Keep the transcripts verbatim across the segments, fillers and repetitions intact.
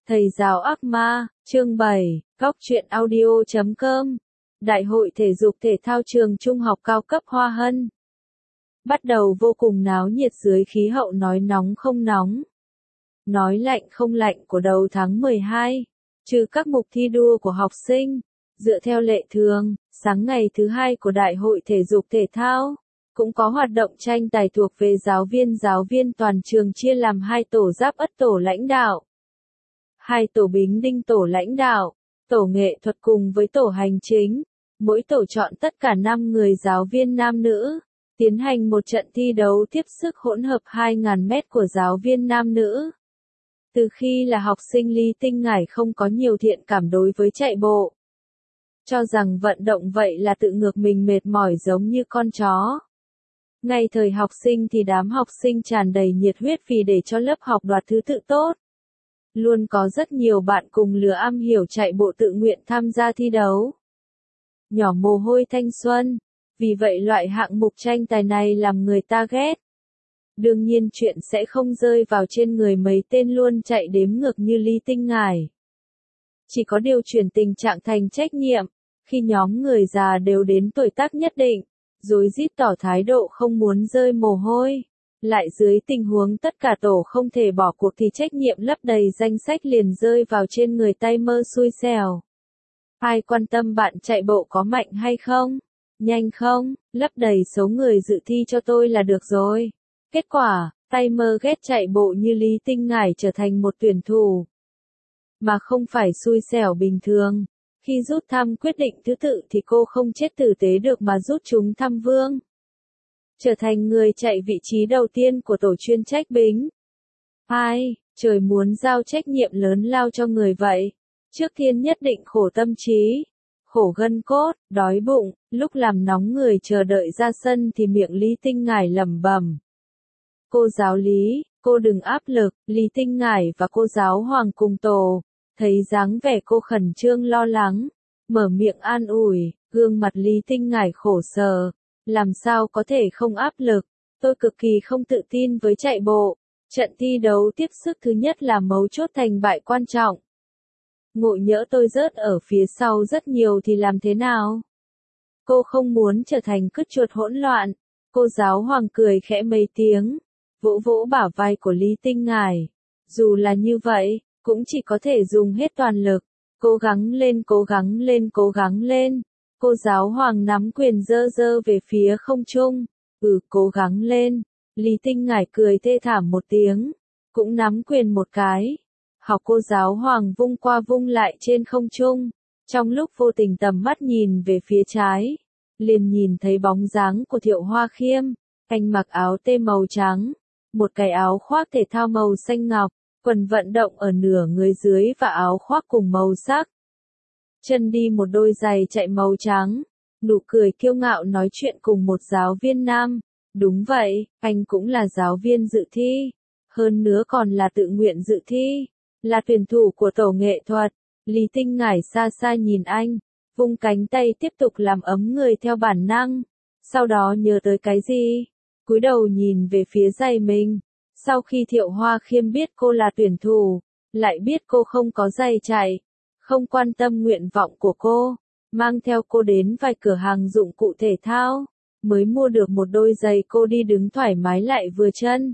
Thầy giáo ác ma, chương bảy, góc truyện audio chấm com. Đại hội thể dục thể thao trường trung học cao cấp Hoa Hân. Bắt đầu vô cùng náo nhiệt dưới khí hậu nói nóng không nóng, nói lạnh không lạnh của đầu tháng mười hai. Trừ các mục thi đua của học sinh, dựa theo lệ thường, sáng ngày thứ hai của Đại hội thể dục thể thao, cũng có hoạt động tranh tài thuộc về giáo viên giáo viên toàn trường chia làm hai tổ giáp ất tổ lãnh đạo, hai tổ bính đinh tổ lãnh đạo, tổ nghệ thuật cùng với tổ hành chính. Mỗi tổ chọn tất cả năm người giáo viên nam nữ, tiến hành một trận thi đấu tiếp sức hỗn hợp hai nghìn mét của giáo viên nam nữ. Từ khi là học sinh Lý Tinh Ngải không có nhiều thiện cảm đối với chạy bộ, cho rằng vận động vậy là tự ngược mình mệt mỏi giống như con chó. Ngay thời học sinh thì đám học sinh tràn đầy nhiệt huyết vì để cho lớp học đoạt thứ tự tốt. Luôn có rất nhiều bạn cùng lứa am hiểu chạy bộ tự nguyện tham gia thi đấu. Nhỏ mồ hôi thanh xuân, vì vậy loại hạng mục tranh tài này làm người ta ghét. Đương nhiên chuyện sẽ không rơi vào trên người mấy tên luôn chạy đếm ngược như Lý Tinh Ngải. Chỉ có điều chuyển tình trạng thành trách nhiệm, khi nhóm người già đều đến tuổi tác nhất định, rối rít tỏ thái độ không muốn rơi mồ hôi. Lại dưới tình huống tất cả tổ không thể bỏ cuộc thì trách nhiệm lấp đầy danh sách liền rơi vào trên người timer xui xẻo. Ai quan tâm bạn chạy bộ có mạnh hay không, nhanh không, lấp đầy số người dự thi cho tôi là được rồi. Kết quả, timer ghét chạy bộ như Lý Tinh Ngải trở thành một tuyển thủ. Mà không phải xui xẻo bình thường. Khi rút thăm quyết định thứ tự thì cô không chết tử tế được mà rút trúng thăm vương. Trở thành người chạy vị trí đầu tiên của tổ chuyên trách bính. Ai, trời muốn giao trách nhiệm lớn lao cho người vậy. Trước tiên nhất định khổ tâm trí, khổ gân cốt, đói bụng, lúc làm nóng người chờ đợi ra sân thì miệng Lý Tinh Ngải lẩm bẩm. Cô giáo Lý, cô đừng áp lực, Lý Tinh Ngải và cô giáo Hoàng cùng tổ, thấy dáng vẻ cô khẩn trương lo lắng, mở miệng an ủi, gương mặt Lý Tinh Ngải khổ sở. Làm sao có thể không áp lực, tôi cực kỳ không tự tin với chạy bộ. Trận thi đấu tiếp sức thứ nhất là mấu chốt thành bại quan trọng. Ngộ nhỡ tôi rớt ở phía sau rất nhiều thì làm thế nào? Cô không muốn trở thành cứt chuột hỗn loạn. Cô giáo Hoàng cười khẽ mấy tiếng, vỗ vỗ bả vai của Lý Tinh Ngải. Dù là như vậy, cũng chỉ có thể dùng hết toàn lực. Cố gắng lên, cố gắng lên, cố gắng lên. Cô giáo Hoàng nắm quyền dơ dơ về phía không trung. Ừ, cố gắng lên. Lý Tinh Ngải cười thê thảm một tiếng, cũng nắm quyền một cái. Học cô giáo Hoàng vung qua vung lại trên không trung. Trong lúc vô tình tầm mắt nhìn về phía trái, liền nhìn thấy bóng dáng của Thiệu Hoa Khiêm. Anh mặc áo tê màu trắng, một cái áo khoác thể thao màu xanh ngọc, quần vận động ở nửa người dưới và áo khoác cùng màu sắc. Chân đi một đôi giày chạy màu trắng, nụ cười kiêu ngạo nói chuyện cùng một giáo viên nam. Đúng vậy, anh cũng là giáo viên dự thi, hơn nữa còn là tự nguyện dự thi, là tuyển thủ của tổ nghệ thuật. Lý Tinh Ngải xa xa nhìn anh, vung cánh tay tiếp tục làm ấm người theo bản năng, sau đó nhớ tới cái gì, cúi đầu nhìn về phía giày mình. Sau khi Thiệu Hoa Khiêm biết cô là tuyển thủ, lại biết cô không có giày chạy, không quan tâm nguyện vọng của cô, mang theo cô đến vài cửa hàng dụng cụ thể thao, mới mua được một đôi giày cô đi đứng thoải mái lại vừa chân.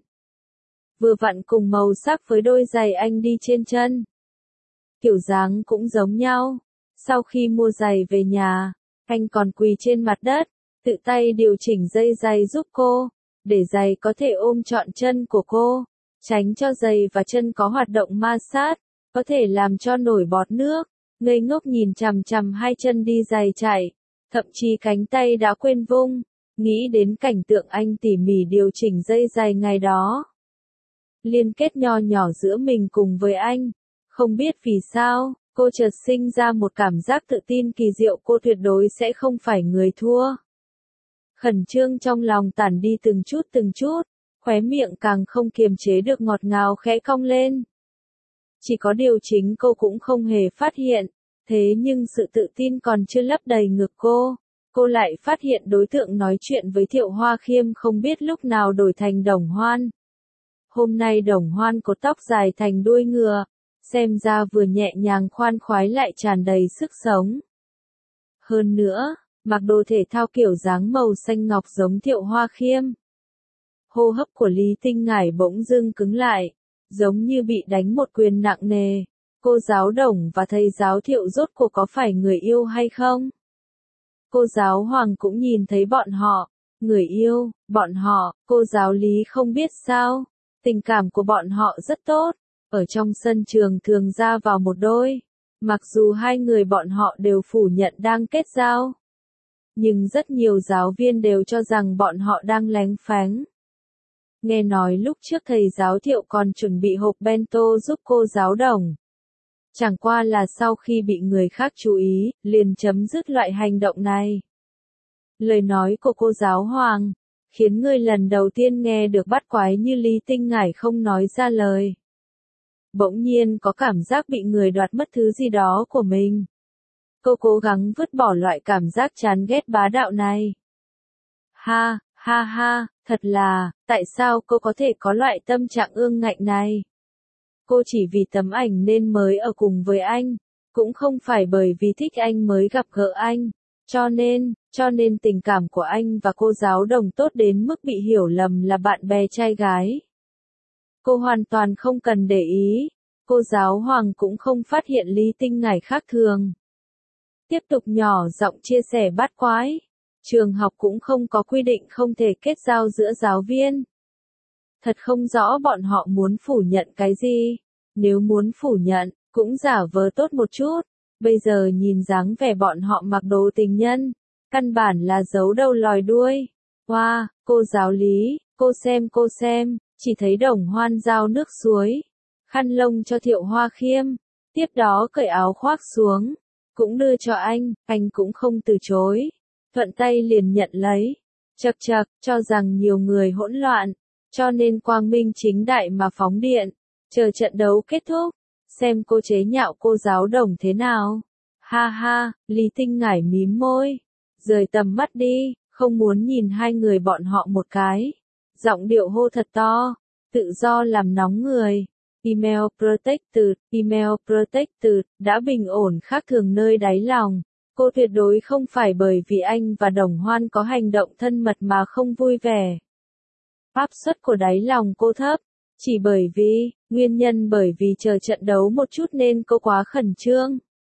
Vừa vặn cùng màu sắc với đôi giày anh đi trên chân. Kiểu dáng cũng giống nhau. Sau khi mua giày về nhà, anh còn quỳ trên mặt đất, tự tay điều chỉnh dây giày giúp cô, để giày có thể ôm trọn chân của cô, tránh cho giày và chân có hoạt động ma sát, có thể làm cho nổi bọt nước. Ngây ngốc nhìn chằm chằm hai chân đi giày chạy, thậm chí cánh tay đã quên vung, nghĩ đến cảnh tượng anh tỉ mỉ điều chỉnh dây giày ngày đó. Liên kết nho nhỏ giữa mình cùng với anh, không biết vì sao, cô chợt sinh ra một cảm giác tự tin kỳ diệu, cô tuyệt đối sẽ không phải người thua. Khẩn trương trong lòng tản đi từng chút từng chút, khóe miệng càng không kiềm chế được ngọt ngào khẽ cong lên. Chỉ có điều chính cô cũng không hề phát hiện, thế nhưng sự tự tin còn chưa lấp đầy ngực cô, cô lại phát hiện đối tượng nói chuyện với Thiệu Hoa Khiêm không biết lúc nào đổi thành Đồng Hoan. Hôm nay Đồng Hoan cột tóc dài thành đuôi ngựa, xem ra vừa nhẹ nhàng khoan khoái lại tràn đầy sức sống. Hơn nữa, mặc đồ thể thao kiểu dáng màu xanh ngọc giống Thiệu Hoa Khiêm. Hô hấp của Lý Tinh Ngải bỗng dưng cứng lại, giống như bị đánh một quyền nặng nề. Cô giáo Đồng và thầy giáo Thiệu rốt cuộc có phải người yêu hay không? Cô giáo Hoàng cũng nhìn thấy bọn họ, người yêu, bọn họ, cô giáo Lý không biết sao, tình cảm của bọn họ rất tốt, ở trong sân trường thường ra vào một đôi, mặc dù hai người bọn họ đều phủ nhận đang kết giao. Nhưng rất nhiều giáo viên đều cho rằng bọn họ đang lén phén. Nghe nói lúc trước thầy giáo Thiệu còn chuẩn bị hộp bento giúp cô giáo Đồng. Chẳng qua là sau khi bị người khác chú ý, liền chấm dứt loại hành động này. Lời nói của cô giáo Hoàng, khiến người lần đầu tiên nghe được bắt quái như Lý Tinh Ngải không nói ra lời. Bỗng nhiên có cảm giác bị người đoạt mất thứ gì đó của mình. Cô cố gắng vứt bỏ loại cảm giác chán ghét bá đạo này. Ha, ha ha, thật là, tại sao cô có thể có loại tâm trạng ương ngạnh này? Cô chỉ vì tấm ảnh nên mới ở cùng với anh, cũng không phải bởi vì thích anh mới gặp gỡ anh, cho nên, cho nên tình cảm của anh và cô giáo Đồng tốt đến mức bị hiểu lầm là bạn bè trai gái. Cô hoàn toàn không cần để ý, cô giáo Hoàng cũng không phát hiện Lý Tinh Ngải khác thường. Tiếp tục nhỏ giọng chia sẻ bát quái, trường học cũng không có quy định không thể kết giao giữa giáo viên. Thật không rõ bọn họ muốn phủ nhận cái gì, nếu muốn phủ nhận, cũng giả vờ tốt một chút, bây giờ nhìn dáng vẻ bọn họ mặc đồ tình nhân, căn bản là giấu đầu lòi đuôi. Wow, cô giáo Lý, cô xem cô xem, chỉ thấy Đồng Hoan giao nước suối, khăn lông cho Thiệu Hoa Khiêm, tiếp đó cởi áo khoác xuống, cũng đưa cho anh, anh cũng không từ chối, thuận tay liền nhận lấy, chậc chậc, cho rằng nhiều người hỗn loạn, cho nên quang minh chính đại mà phóng điện, chờ trận đấu kết thúc, xem cô chế nhạo cô giáo Đồng thế nào. Ha ha, Lý Tinh Ngải mím môi, rời tầm mắt đi, không muốn nhìn hai người bọn họ một cái. Giọng điệu hô thật to, tự do làm nóng người. Email Protected, Email Protected, đã bình ổn khác thường nơi đáy lòng. Cô tuyệt đối không phải bởi vì anh và Đồng Hoan có hành động thân mật mà không vui vẻ. Áp suất của đáy lòng cô thấp, chỉ bởi vì, nguyên nhân bởi vì chờ trận đấu một chút nên cô quá khẩn trương.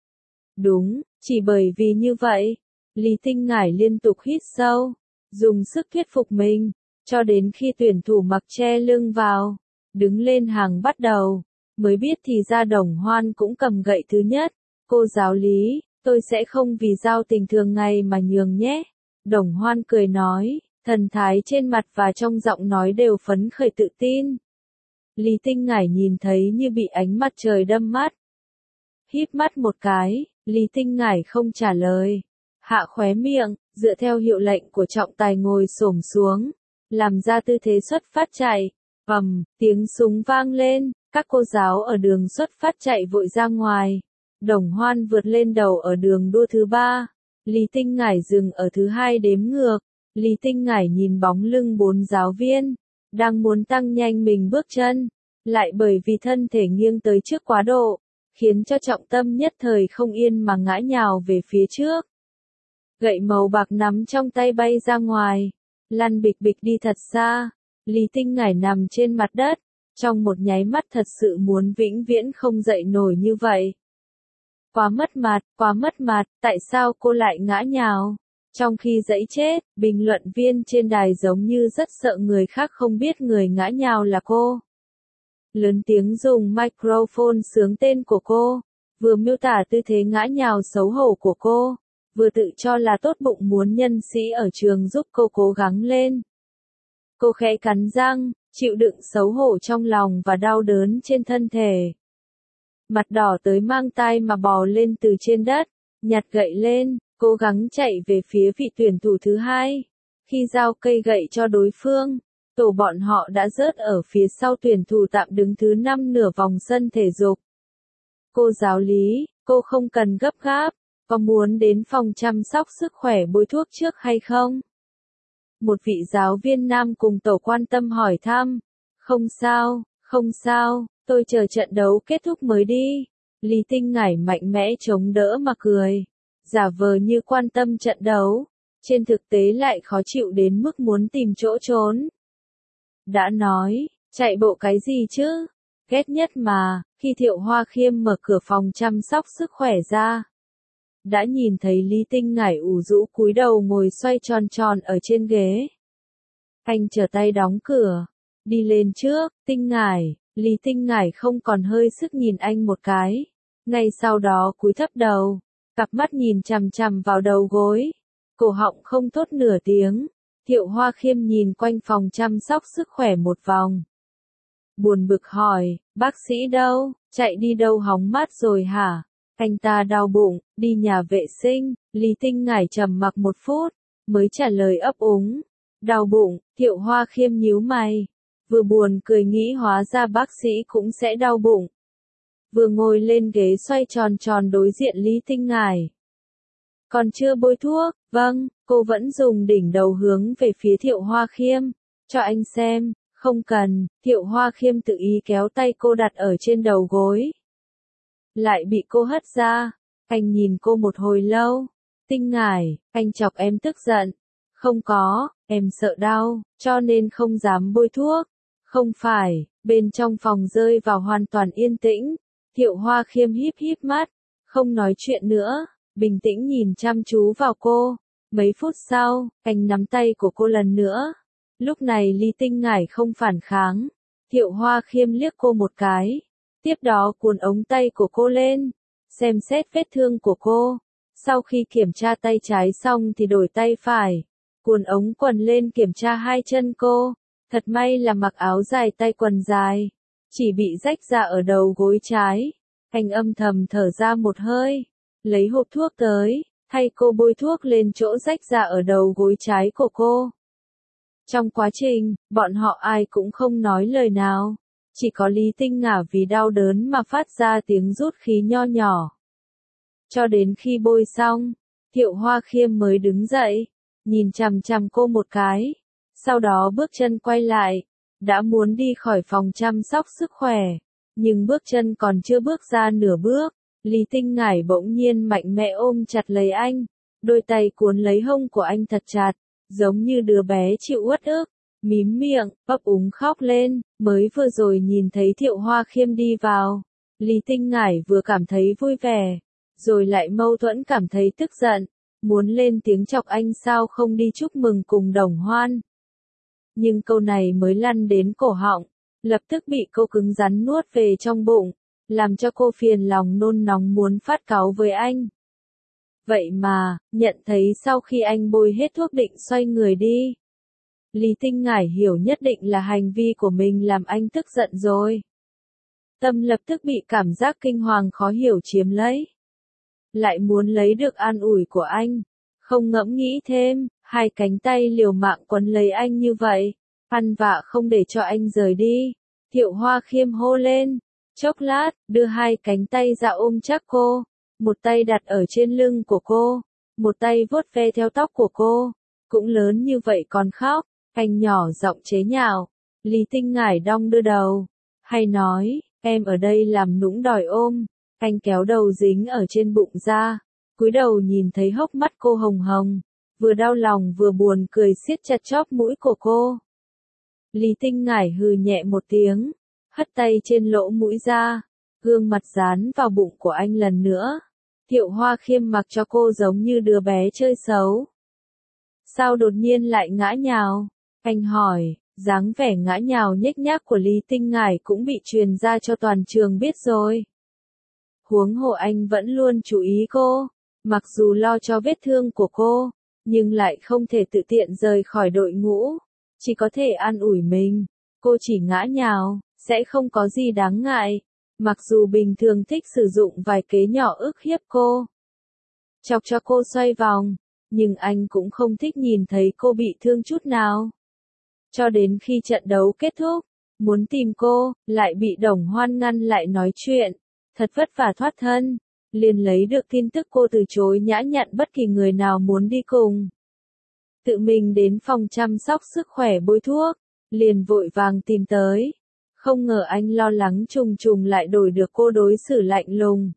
Đúng, chỉ bởi vì như vậy, Lý Tinh Ngải liên tục hít sâu, dùng sức thuyết phục mình, cho đến khi tuyển thủ mặc che lưng vào, đứng lên hàng bắt đầu, mới biết thì ra Đồng Hoan cũng cầm gậy thứ nhất. Cô giáo Lý, tôi sẽ không vì giao tình thường ngày mà nhường nhé. Đồng Hoan cười nói, thần thái trên mặt và trong giọng nói đều phấn khởi tự tin. Lý Tinh Ngải nhìn thấy như bị ánh mặt trời đâm mắt. Híp mắt một cái, Lý Tinh Ngải không trả lời. Hạ khóe miệng, dựa theo hiệu lệnh của trọng tài ngồi xổm xuống, làm ra tư thế xuất phát chạy. Ầm, tiếng súng vang lên, các cô giáo ở đường xuất phát chạy vội ra ngoài. Đồng Hoan vượt lên đầu ở đường đua thứ ba. Lý Tinh Ngải dừng ở thứ hai đếm ngược. Lý Tinh Ngải nhìn bóng lưng bốn giáo viên, đang muốn tăng nhanh mình bước chân, lại bởi vì thân thể nghiêng tới trước quá độ, khiến cho trọng tâm nhất thời không yên mà ngã nhào về phía trước. Gậy màu bạc nắm trong tay bay ra ngoài, lăn bịch bịch đi thật xa. Lý Tinh Ngải nằm trên mặt đất, trong một nháy mắt thật sự muốn vĩnh viễn không dậy nổi như vậy. Quá mất mặt, quá mất mặt, tại sao cô lại ngã nhào? Trong khi dẫy chết, bình luận viên trên đài giống như rất sợ người khác không biết người ngã nhào là cô. Lớn tiếng dùng microphone xướng tên của cô, vừa miêu tả tư thế ngã nhào xấu hổ của cô, vừa tự cho là tốt bụng muốn nhân sĩ ở trường giúp cô cố gắng lên. Cô khẽ cắn răng, chịu đựng xấu hổ trong lòng và đau đớn trên thân thể. Mặt đỏ tới mang tai mà bò lên từ trên đất, nhặt gậy lên, cố gắng chạy về phía vị tuyển thủ thứ hai. Khi giao cây gậy cho đối phương, tổ bọn họ đã rớt ở phía sau tuyển thủ tạm đứng thứ năm nửa vòng sân thể dục. Cô giáo Lý, cô không cần gấp gáp, có muốn đến phòng chăm sóc sức khỏe bôi thuốc trước hay không? Một vị giáo viên nam cùng tổ quan tâm hỏi thăm. Không sao, không sao, Tôi chờ trận đấu kết thúc mới đi. Lý Tinh Ngải mạnh mẽ chống đỡ mà cười. Giả vờ như quan tâm trận đấu. Trên thực tế lại khó chịu đến mức muốn tìm chỗ trốn. Đã nói, chạy bộ cái gì chứ? Ghét nhất mà, khi Thiệu Hoa Khiêm mở cửa phòng chăm sóc sức khỏe ra. Đã nhìn thấy Lý Tinh Ngải ủ rũ cúi đầu ngồi xoay tròn tròn ở trên ghế. Anh trở tay đóng cửa. Đi lên trước, Tinh Ngải. Lý Tinh Ngải không còn hơi sức nhìn anh một cái. Ngay sau đó cúi thấp đầu. Cặp mắt nhìn chằm chằm vào đầu gối. Cổ họng không thốt nửa tiếng. Thiệu Hoa Khiêm nhìn quanh phòng chăm sóc sức khỏe một vòng. Buồn bực hỏi, bác sĩ đâu, chạy đi đâu hóng mát rồi hả? Anh ta đau bụng, đi nhà vệ sinh. Lý Tinh Ngải trầm mặc một phút, mới trả lời ấp úng. Đau bụng, Thiệu Hoa Khiêm nhíu mày. Vừa buồn cười nghĩ hóa ra bác sĩ cũng sẽ đau bụng. Vừa ngồi lên ghế xoay tròn tròn đối diện Lý Tinh Ngải. Còn chưa bôi thuốc, vâng, cô vẫn dùng đỉnh đầu hướng về phía Thiệu Hoa Khiêm. Cho anh xem, không cần, Thiệu Hoa Khiêm tự ý kéo tay cô đặt ở trên đầu gối. Lại bị cô hất ra, anh nhìn cô một hồi lâu. Tinh Ngải, anh chọc em tức giận. Không có, em sợ đau, cho nên không dám bôi thuốc. Không phải, bên trong phòng rơi vào hoàn toàn yên tĩnh. Thiệu Hoa Khiêm híp híp mắt, không nói chuyện nữa, bình tĩnh nhìn chăm chú vào cô. Mấy phút sau, anh nắm tay của cô lần nữa. Lúc này Lý Tinh Ngải không phản kháng. Thiệu Hoa Khiêm liếc cô một cái. Tiếp đó cuốn ống tay của cô lên, xem xét vết thương của cô. Sau khi kiểm tra tay trái xong thì đổi tay phải. Cuốn ống quần lên kiểm tra hai chân cô. Thật may là mặc áo dài tay quần dài. Chỉ bị rách ra ở đầu gối trái. Anh âm thầm thở ra một hơi. Lấy hộp thuốc tới, thay cô bôi thuốc lên chỗ rách ra ở đầu gối trái của cô. Trong quá trình, bọn họ ai cũng không nói lời nào. Chỉ có Lý Tinh Ngải vì đau đớn mà phát ra tiếng rút khí nho nhỏ. Cho đến khi bôi xong, Thiệu Hoa Khiêm mới đứng dậy, nhìn chằm chằm cô một cái. Sau đó bước chân quay lại, đã muốn đi khỏi phòng chăm sóc sức khỏe. Nhưng bước chân còn chưa bước ra nửa bước, Lý Tinh Ngải bỗng nhiên mạnh mẽ ôm chặt lấy anh. Đôi tay cuốn lấy hông của anh thật chặt, giống như đứa bé chịu uất ức. Mím miệng, ấp úng khóc lên. Mới vừa rồi nhìn thấy Thiệu Hoa Khiêm đi vào, Lý Tinh Ngải vừa cảm thấy vui vẻ, rồi lại mâu thuẫn cảm thấy tức giận, muốn lên tiếng chọc anh sao không đi chúc mừng cùng đồng hoan. Nhưng câu này mới lăn đến cổ họng, lập tức bị cô cứng rắn nuốt về trong bụng, làm cho cô phiền lòng nôn nóng muốn phát cáu với anh. Vậy mà, nhận thấy sau khi anh bôi hết thuốc định xoay người đi. Lý Tinh Ngải hiểu nhất định là hành vi của mình làm anh tức giận rồi. Tâm lập tức bị cảm giác kinh hoàng khó hiểu chiếm lấy. Lại muốn lấy được an ủi của anh. Không ngẫm nghĩ thêm, hai cánh tay liều mạng quấn lấy anh như vậy. Ăn vạ không để cho anh rời đi. Thiệu Hoa Khiêm hô lên. Chốc lát, đưa hai cánh tay ra ôm chắc cô. Một tay đặt ở trên lưng của cô. Một tay vuốt ve theo tóc của cô. Cũng lớn như vậy còn khóc. Anh nhỏ giọng chế nhạo. Lý Tinh Ngải đong đưa đầu. Hay nói, em ở đây làm nũng đòi ôm. Anh kéo đầu dính ở trên bụng ra. Cúi đầu nhìn thấy hốc mắt cô hồng hồng. Vừa đau lòng vừa buồn cười siết chặt chóp mũi của cô. Lý Tinh Ngải hừ nhẹ một tiếng. Hất tay trên lỗ mũi ra. Gương mặt dán vào bụng của anh lần nữa. Thiệu Hoa Khiêm mặc cho cô giống như đứa bé chơi xấu. Sao đột nhiên lại ngã nhào? Anh hỏi, dáng vẻ ngã nhào nhếch nhác của Lý Tinh Ngải cũng bị truyền ra cho toàn trường biết rồi. Huống hồ anh vẫn luôn chú ý cô, mặc dù lo cho vết thương của cô, nhưng lại không thể tự tiện rời khỏi đội ngũ, chỉ có thể an ủi mình. Cô chỉ ngã nhào, sẽ không có gì đáng ngại, mặc dù bình thường thích sử dụng vài kế nhỏ ức hiếp cô. Chọc cho cô xoay vòng, nhưng anh cũng không thích nhìn thấy cô bị thương chút nào. Cho đến khi trận đấu kết thúc, muốn tìm cô, lại bị Đồng Hoan ngăn lại nói chuyện. Thật vất vả thoát thân, liền lấy được tin tức cô từ chối nhã nhặn bất kỳ người nào muốn đi cùng. Tự mình đến phòng chăm sóc sức khỏe bôi thuốc, liền vội vàng tìm tới. Không ngờ anh lo lắng trùng trùng lại đổi được cô đối xử lạnh lùng.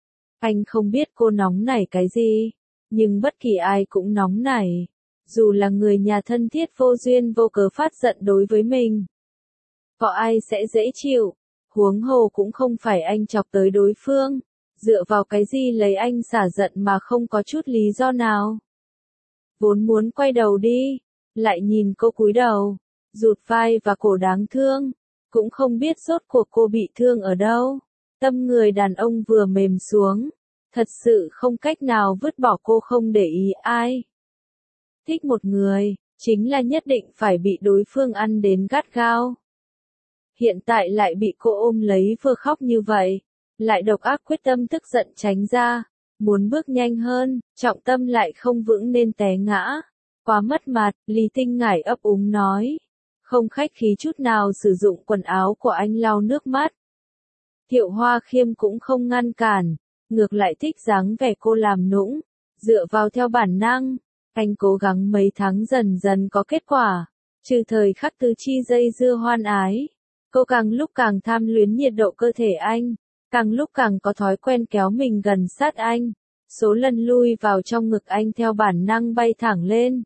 Anh không biết cô nóng nảy cái gì, nhưng bất kỳ ai cũng nóng nảy. Dù là người nhà thân thiết vô duyên vô cớ phát giận đối với mình. Có ai sẽ dễ chịu, huống hồ cũng không phải anh chọc tới đối phương. Dựa vào cái gì lấy anh xả giận mà không có chút lý do nào. Vốn muốn quay đầu đi, lại nhìn cô cúi đầu, rụt vai và cổ đáng thương. Cũng không biết rốt cuộc cô bị thương ở đâu. Tâm người đàn ông vừa mềm xuống. Thật sự không cách nào vứt bỏ cô không để ý ai. Thích một người, chính là nhất định phải bị đối phương ăn đến gắt gao. Hiện tại lại bị cô ôm lấy vừa khóc như vậy. Lại độc ác quyết tâm tức giận tránh ra. Muốn bước nhanh hơn, trọng tâm lại không vững nên té ngã. Quá mất mặt, Lý Tinh Ngải ấp úng nói. Không khách khí chút nào sử dụng quần áo của anh lau nước mắt. Thiệu Hoa Khiêm cũng không ngăn cản, ngược lại thích dáng vẻ cô làm nũng, dựa vào theo bản năng. Anh cố gắng mấy tháng dần dần có kết quả, trừ thời khắc tứ chi dây dưa hoan ái. Cô càng lúc càng tham luyến nhiệt độ cơ thể anh, càng lúc càng có thói quen kéo mình gần sát anh. Số lần lui vào trong ngực anh theo bản năng bay thẳng lên.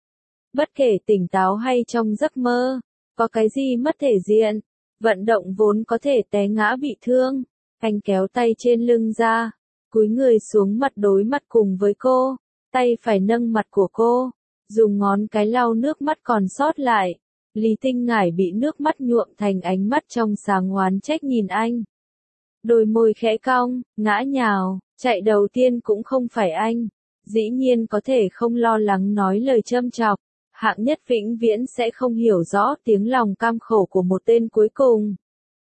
Bất kể tỉnh táo hay trong giấc mơ, có cái gì mất thể diện, vận động vốn có thể té ngã bị thương. Anh kéo tay trên lưng ra, cúi người xuống mặt đối mặt cùng với cô, tay phải nâng mặt của cô, dùng ngón cái lau nước mắt còn sót lại. Lý Tinh Ngải bị nước mắt nhuộm thành ánh mắt trong sáng oán trách nhìn anh. Đôi môi khẽ cong, ngã nhào, chạy đầu tiên cũng không phải anh, dĩ nhiên có thể không lo lắng nói lời châm chọc. Hạng nhất vĩnh viễn sẽ không hiểu rõ tiếng lòng cam khổ của một tên cuối cùng.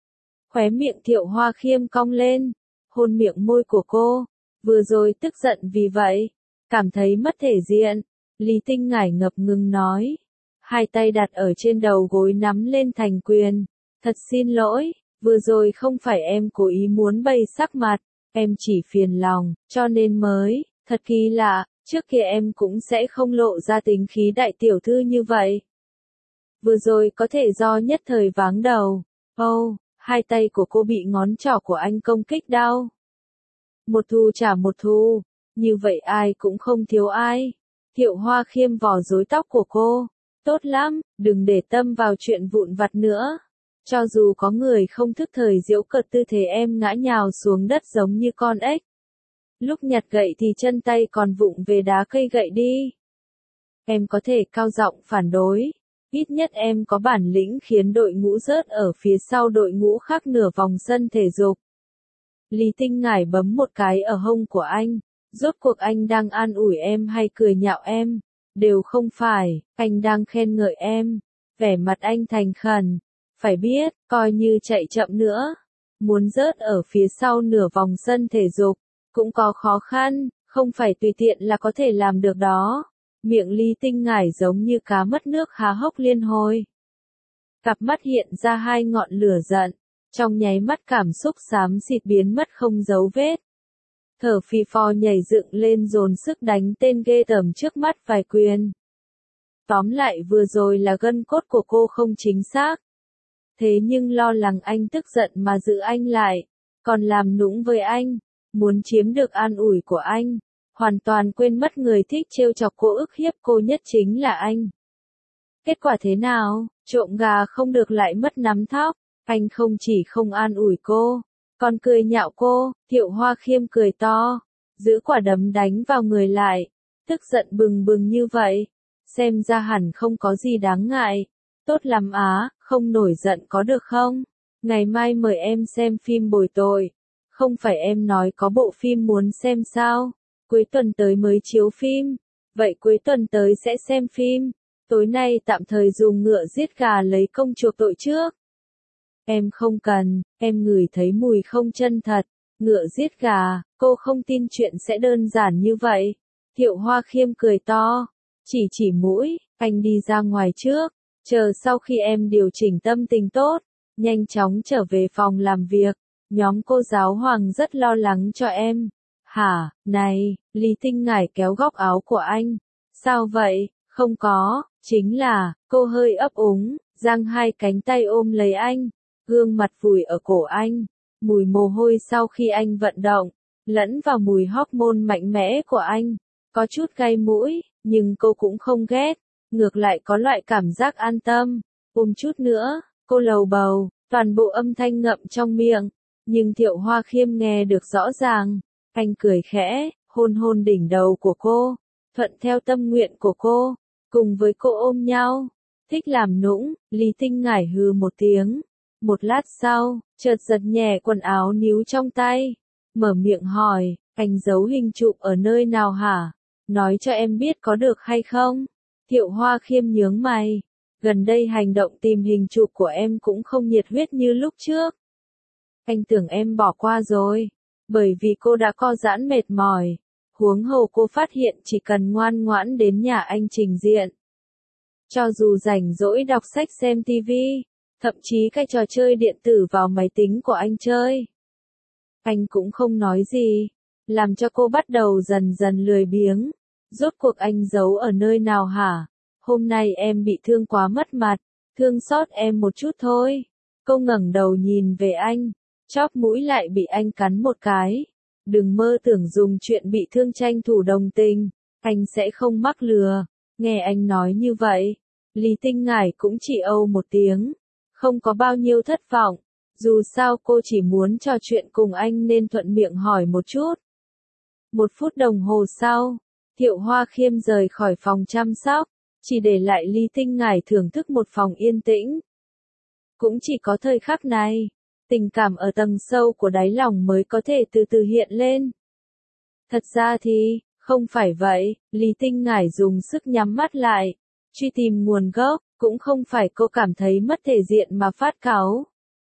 Khóe miệng Thiệu Hoa Khiêm cong lên, hôn miệng môi của cô, vừa rồi tức giận vì vậy, cảm thấy mất thể diện. Lý Tinh Ngải ngập ngừng nói, hai tay đặt ở trên đầu gối nắm lên thành quyền, thật xin lỗi, vừa rồi không phải em cố ý muốn bày sắc mặt, em chỉ phiền lòng, cho nên mới, thật kỳ lạ. Trước kia em cũng sẽ không lộ ra tính khí đại tiểu thư như vậy. Vừa rồi có thể do nhất thời váng đầu. Ô, oh, hai tay của cô bị ngón trỏ của anh công kích đau. Một thù trả một thù, như vậy ai cũng không thiếu ai. Thiệu Hoa Khiêm vò rối tóc của cô. Tốt lắm, đừng để tâm vào chuyện vụn vặt nữa. Cho dù có người không thức thời giễu cợt tư thế em ngã nhào xuống đất giống như con ếch. Lúc nhặt gậy thì chân tay còn vụng về đá cây gậy đi. Em có thể cao giọng phản đối. Ít nhất em có bản lĩnh khiến đội ngũ rớt ở phía sau đội ngũ khác nửa vòng sân thể dục. Lý Tinh Ngải bấm một cái ở hông của anh. Rốt cuộc anh đang an ủi em hay cười nhạo em? Đều không phải, anh đang khen ngợi em. Vẻ mặt anh thành khẩn. Phải biết, coi như chạy chậm nữa. Muốn rớt ở phía sau nửa vòng sân thể dục. Cũng có khó khăn, không phải tùy tiện là có thể làm được đó. Miệng Lý Tinh Ngải giống như cá mất nước há hốc liên hồi. Cặp mắt hiện ra hai ngọn lửa giận, trong nháy mắt cảm xúc xám xịt biến mất không dấu vết. Thở phì phò nhảy dựng lên dồn sức đánh tên ghê tởm trước mắt vài quyền. Tóm lại vừa rồi là gân cốt của cô không chính xác. Thế nhưng lo lắng anh tức giận mà giữ anh lại, còn làm nũng với anh. Muốn chiếm được an ủi của anh, hoàn toàn quên mất người thích trêu chọc cô ức hiếp cô nhất chính là anh. Kết quả thế nào? Trộm gà không được lại mất nắm thóc, anh không chỉ không an ủi cô, còn cười nhạo cô. Thiệu Hoa Khiêm cười to, giữ quả đấm đánh vào người lại, tức giận bừng bừng như vậy, xem ra hẳn không có gì đáng ngại. Tốt lắm á, không nổi giận có được không? Ngày mai mời em xem phim bồi tội. Không phải em nói có bộ phim muốn xem sao? Cuối tuần tới mới chiếu phim. Vậy cuối tuần tới sẽ xem phim. Tối nay tạm thời dùng ngựa giết gà lấy công chuộc tội trước. Em không cần, em ngửi thấy mùi không chân thật. Ngựa giết gà, cô không tin chuyện sẽ đơn giản như vậy. Thiệu Hoa Khiêm cười to. Chỉ chỉ mũi, anh đi ra ngoài trước. Chờ sau khi em điều chỉnh tâm tình tốt, nhanh chóng trở về phòng làm việc. Nhóm cô giáo Hoàng rất lo lắng cho em. Hả, này, Lý Tinh Ngải kéo góc áo của anh. Sao vậy? Không có, chính là, cô hơi ấp úng, giang hai cánh tay ôm lấy anh. gương mặt vùi ở cổ anh, mùi mồ hôi sau khi anh vận động, lẫn vào mùi hormone mạnh mẽ của anh, có chút gai mũi, nhưng cô cũng không ghét, ngược lại có loại cảm giác an tâm. Ôm chút nữa, cô lầu bầu, toàn bộ âm thanh ngậm trong miệng, nhưng Thiệu Hoa Khiêm nghe được rõ ràng. Anh cười khẽ, hôn hôn đỉnh đầu của cô, thuận theo tâm nguyện của cô, cùng với cô ôm nhau. Thích làm nũng, Lý Tinh Ngải hừ một tiếng. Một lát sau, chợt giật nhẹ quần áo níu trong tay, mở miệng hỏi, anh giấu hình chụp ở nơi nào hả? Nói cho em biết có được hay không? Thiệu Hoa Khiêm nhướng mày, gần đây hành động tìm hình chụp của em cũng không nhiệt huyết như lúc trước. Anh tưởng em bỏ qua rồi, bởi vì cô đã co giãn mệt mỏi, huống hồ cô phát hiện chỉ cần ngoan ngoãn đến nhà anh trình diện. Cho dù rảnh rỗi đọc sách xem tivi, thậm chí cái trò chơi điện tử vào máy tính của anh chơi. Anh cũng không nói gì, làm cho cô bắt đầu dần dần lười biếng. Rốt cuộc anh giấu ở nơi nào hả? Hôm nay em bị thương quá mất mặt, thương xót em một chút thôi. Cô ngẩng đầu nhìn về anh, chóp mũi lại bị anh cắn một cái. Đừng mơ tưởng dùng chuyện bị thương tranh thủ đồng tình, anh sẽ không mắc lừa. Nghe anh nói như vậy, Lý Tinh Ngải cũng chỉ âu một tiếng, không có bao nhiêu thất vọng. Dù sao cô chỉ muốn trò chuyện cùng anh nên thuận miệng hỏi một chút. Một phút đồng hồ sau, Thiệu Hoa Khiêm rời khỏi phòng chăm sóc, chỉ để lại Lý Tinh Ngải thưởng thức một phòng yên tĩnh. Cũng chỉ có thời khắc này, tình cảm ở tầng sâu của đáy lòng mới có thể từ từ hiện lên. Thật ra thì, không phải vậy, Lý Tinh Ngải dùng sức nhắm mắt lại, truy tìm nguồn gốc, cũng không phải cô cảm thấy mất thể diện mà phát cáu.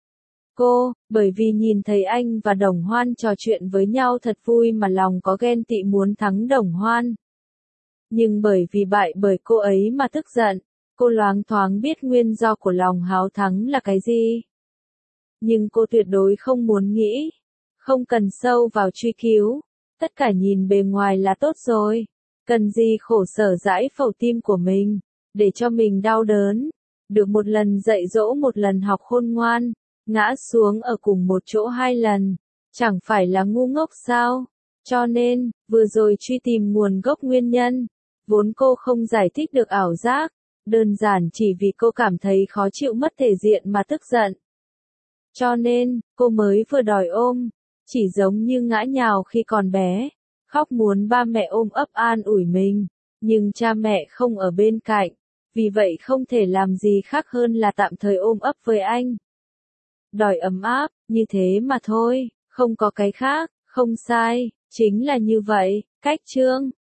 Cô, bởi vì nhìn thấy anh và Đồng Hoan trò chuyện với nhau thật vui mà lòng có ghen tị muốn thắng Đồng Hoan. Nhưng bởi vì bại bởi cô ấy mà tức giận, cô loáng thoáng biết nguyên do của lòng háo thắng là cái gì. Nhưng cô tuyệt đối không muốn nghĩ, không cần sâu vào truy cứu, tất cả nhìn bề ngoài là tốt rồi, cần gì khổ sở dãi phẩu tim của mình, để cho mình đau đớn, được một lần dạy dỗ một lần học khôn ngoan, ngã xuống ở cùng một chỗ hai lần, chẳng phải là ngu ngốc sao? Cho nên, vừa rồi truy tìm nguồn gốc nguyên nhân, vốn cô không giải thích được ảo giác, đơn giản chỉ vì cô cảm thấy khó chịu mất thể diện mà tức giận. Cho nên, cô mới vừa đòi ôm, chỉ giống như ngã nhào khi còn bé, khóc muốn ba mẹ ôm ấp an ủi mình, nhưng cha mẹ không ở bên cạnh, vì vậy không thể làm gì khác hơn là tạm thời ôm ấp với anh. Đòi ấm áp, như thế mà thôi, không có cái khác, không sai, chính là như vậy. Cách chương